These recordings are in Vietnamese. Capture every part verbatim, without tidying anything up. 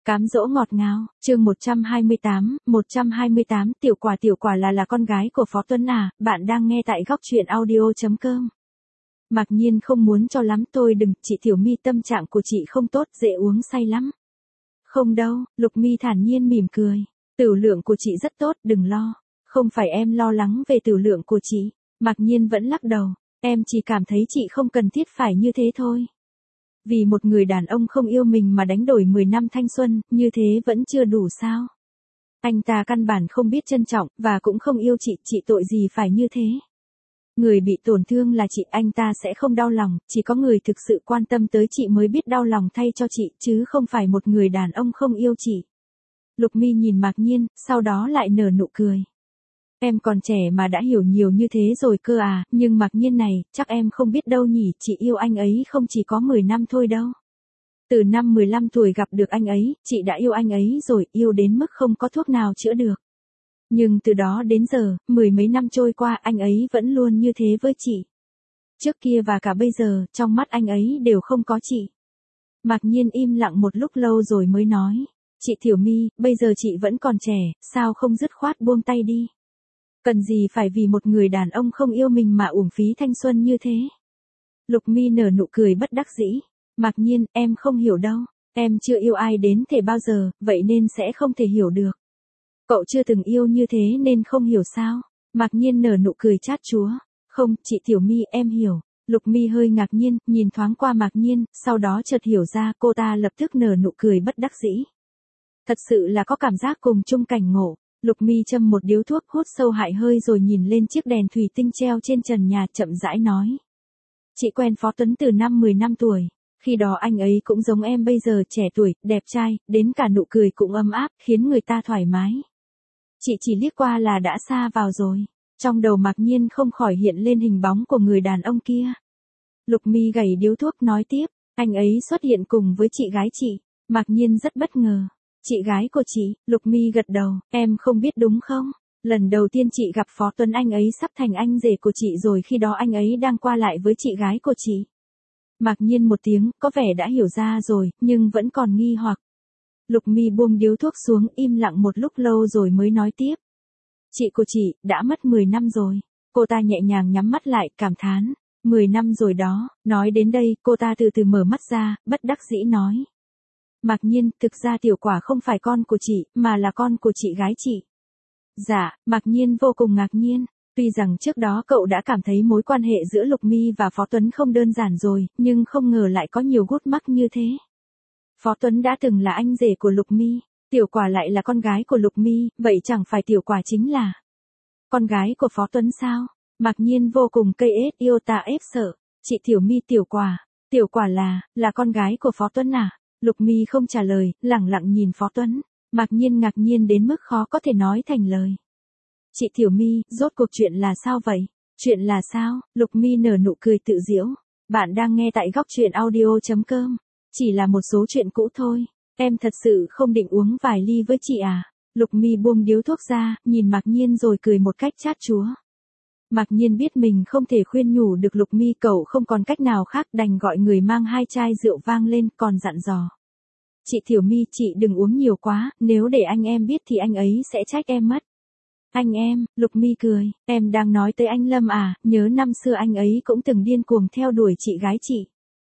Cám dỗ ngọt ngào, chương một trăm hai mươi tám, một trăm hai mươi tám, tiểu quả tiểu quả là là con gái của Phó Tuấn à, bạn đang nghe tại góc truyện audio.com. Mặc nhiên không muốn cho lắm tôi đừng, chị Tiểu My tâm trạng của chị không tốt, dễ uống say lắm. Không đâu, Lục My thản nhiên mỉm cười, tửu lượng của chị rất tốt, đừng lo. Không phải em lo lắng về tửu lượng của chị, Mặc nhiên vẫn lắc đầu, em chỉ cảm thấy chị không cần thiết phải như thế thôi. Vì một người đàn ông không yêu mình mà đánh đổi mười năm thanh xuân, như thế vẫn chưa đủ sao? Anh ta căn bản không biết trân trọng, và cũng không yêu chị, chị tội gì phải như thế? Người bị tổn thương là chị, anh ta sẽ không đau lòng, chỉ có người thực sự quan tâm tới chị mới biết đau lòng thay cho chị, chứ không phải một người đàn ông không yêu chị. Lục My nhìn Mạc Nhiên, sau đó lại nở nụ cười. Em còn trẻ mà đã hiểu nhiều như thế rồi cơ à, nhưng Mạc Nhiên này, chắc em không biết đâu nhỉ, chị yêu anh ấy không chỉ có mười năm thôi đâu. Từ năm mười lăm tuổi gặp được anh ấy, chị đã yêu anh ấy rồi, yêu đến mức không có thuốc nào chữa được. Nhưng từ đó đến giờ, mười mấy năm trôi qua, anh ấy vẫn luôn như thế với chị. Trước kia và cả bây giờ, trong mắt anh ấy đều không có chị. Mạc Nhiên im lặng một lúc lâu rồi mới nói, chị Tiểu My, bây giờ chị vẫn còn trẻ, sao không dứt khoát buông tay đi. Cần gì phải vì một người đàn ông không yêu mình mà uổng phí thanh xuân như thế. Lục My nở nụ cười bất đắc dĩ. Mạc Nhiên, em không hiểu đâu. Em chưa yêu ai đến thể bao giờ, vậy nên sẽ không thể hiểu được. Cậu chưa từng yêu như thế nên không hiểu sao. Mạc Nhiên nở nụ cười chát chúa. Không, chị Tiểu My, em hiểu. Lục My hơi ngạc nhiên, nhìn thoáng qua Mạc Nhiên, sau đó chợt hiểu ra, cô ta lập tức nở nụ cười bất đắc dĩ. Thật sự là có cảm giác cùng chung cảnh ngộ. Lục My châm một điếu thuốc, hút sâu hại hơi rồi nhìn lên chiếc đèn thủy tinh treo trên trần nhà, chậm rãi nói. Chị quen Phó Tuấn từ năm mười năm tuổi. Khi đó anh ấy cũng giống em bây giờ, trẻ tuổi, đẹp trai, đến cả nụ cười cũng ấm áp, khiến người ta thoải mái. Chị chỉ liếc qua là đã sa vào rồi. Trong đầu Mạc Nhiên không khỏi hiện lên hình bóng của người đàn ông kia. Lục My gảy điếu thuốc nói tiếp, anh ấy xuất hiện cùng với chị gái chị. Mạc Nhiên rất bất ngờ. Chị gái của chị, Lục My gật đầu, em không biết đúng không? Lần đầu tiên chị gặp Phó Tuấn anh ấy sắp thành anh rể của chị rồi, khi đó anh ấy đang qua lại với chị gái của chị. Mạc Nhiên một tiếng, có vẻ đã hiểu ra rồi, nhưng vẫn còn nghi hoặc. Lục My buông điếu thuốc xuống, im lặng một lúc lâu rồi mới nói tiếp. Chị của chị, đã mất mười năm rồi. Cô ta nhẹ nhàng nhắm mắt lại, cảm thán. mười năm rồi đó, nói đến đây, cô ta từ từ mở mắt ra, bất đắc dĩ nói. Mạc Nhiên, thực ra tiểu quả không phải con của chị, mà là con của chị gái chị. Dạ, Mạc Nhiên vô cùng ngạc nhiên. Tuy rằng trước đó cậu đã cảm thấy mối quan hệ giữa Lục My và Phó Tuấn không đơn giản rồi, nhưng không ngờ lại có nhiều gút mắc như thế. Phó Tuấn đã từng là anh rể của Lục My, tiểu quả lại là con gái của Lục My, vậy chẳng phải tiểu quả chính là con gái của Phó Tuấn sao? Mạc Nhiên vô cùng cây ết yêu ta ép sợ. Chị Tiểu My, tiểu quả, tiểu quả là, là con gái của Phó Tuấn à? Lục My không trả lời, lẳng lặng nhìn Phó Tuấn. Mạc Nhiên ngạc nhiên đến mức khó có thể nói thành lời. Chị Tiểu My, rốt cuộc chuyện là sao vậy? Chuyện là sao? Lục My nở nụ cười tự giễu. Bạn đang nghe tại góc truyện audio.com. Chỉ là một số chuyện cũ thôi. Em thật sự không định uống vài ly với chị à? Lục My buông điếu thuốc ra, nhìn Mạc Nhiên rồi cười một cách chát chúa. Mạc Nhiên biết mình không thể khuyên nhủ được Lục My, cậu không còn cách nào khác, đành gọi người mang hai chai rượu vang lên, còn dặn dò. Chị Tiểu My, chị đừng uống nhiều quá, nếu để anh em biết thì anh ấy sẽ trách em mất. Anh em, Lục My cười, em đang nói tới anh Lâm à, nhớ năm xưa anh ấy cũng từng điên cuồng theo đuổi chị gái chị.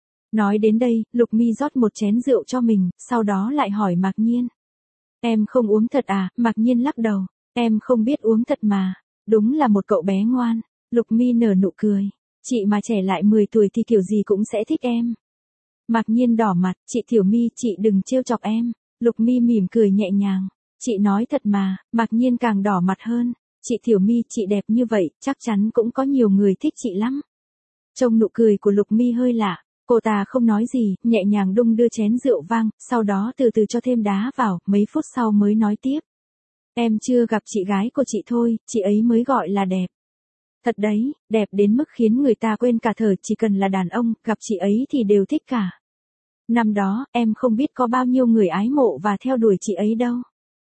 Nói đến đây, Lục My rót một chén rượu cho mình, sau đó lại hỏi Mạc Nhiên. Em không uống thật à? Mạc Nhiên lắc đầu, em không biết uống thật mà. Đúng là một cậu bé ngoan. Lục My nở nụ cười. Chị mà trẻ lại mười tuổi thì kiểu gì cũng sẽ thích em. Mạc Nhiên đỏ mặt, chị Tiểu My, chị đừng trêu chọc em. Lục My mỉm cười nhẹ nhàng. Chị nói thật mà. Mạc Nhiên càng đỏ mặt hơn. Chị Tiểu My, chị đẹp như vậy, chắc chắn cũng có nhiều người thích chị lắm. Trông nụ cười của Lục My hơi lạ. Cô ta không nói gì, nhẹ nhàng đung đưa chén rượu vang, sau đó từ từ cho thêm đá vào, mấy phút sau mới nói tiếp. Em chưa gặp chị gái của chị thôi, chị ấy mới gọi là đẹp. Thật đấy, đẹp đến mức khiến người ta quên cả thở, chỉ cần là đàn ông, gặp chị ấy thì đều thích cả. Năm đó, em không biết có bao nhiêu người ái mộ và theo đuổi chị ấy đâu.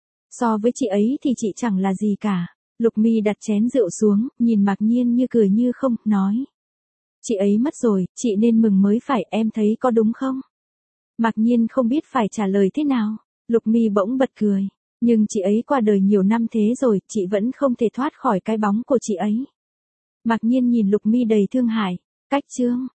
So với chị ấy thì chị chẳng là gì cả. Lục My đặt chén rượu xuống, nhìn Mạc Nhiên như cười như không, nói. Chị ấy mất rồi, chị nên mừng mới phải, em thấy có đúng không? Mạc Nhiên không biết phải trả lời thế nào. Lục Mi bỗng bật cười. Nhưng chị ấy qua đời nhiều năm thế rồi, chị vẫn không thể thoát khỏi cái bóng của chị ấy. Mạc Nhiên nhìn Lục Mi đầy thương hại. Cách chương.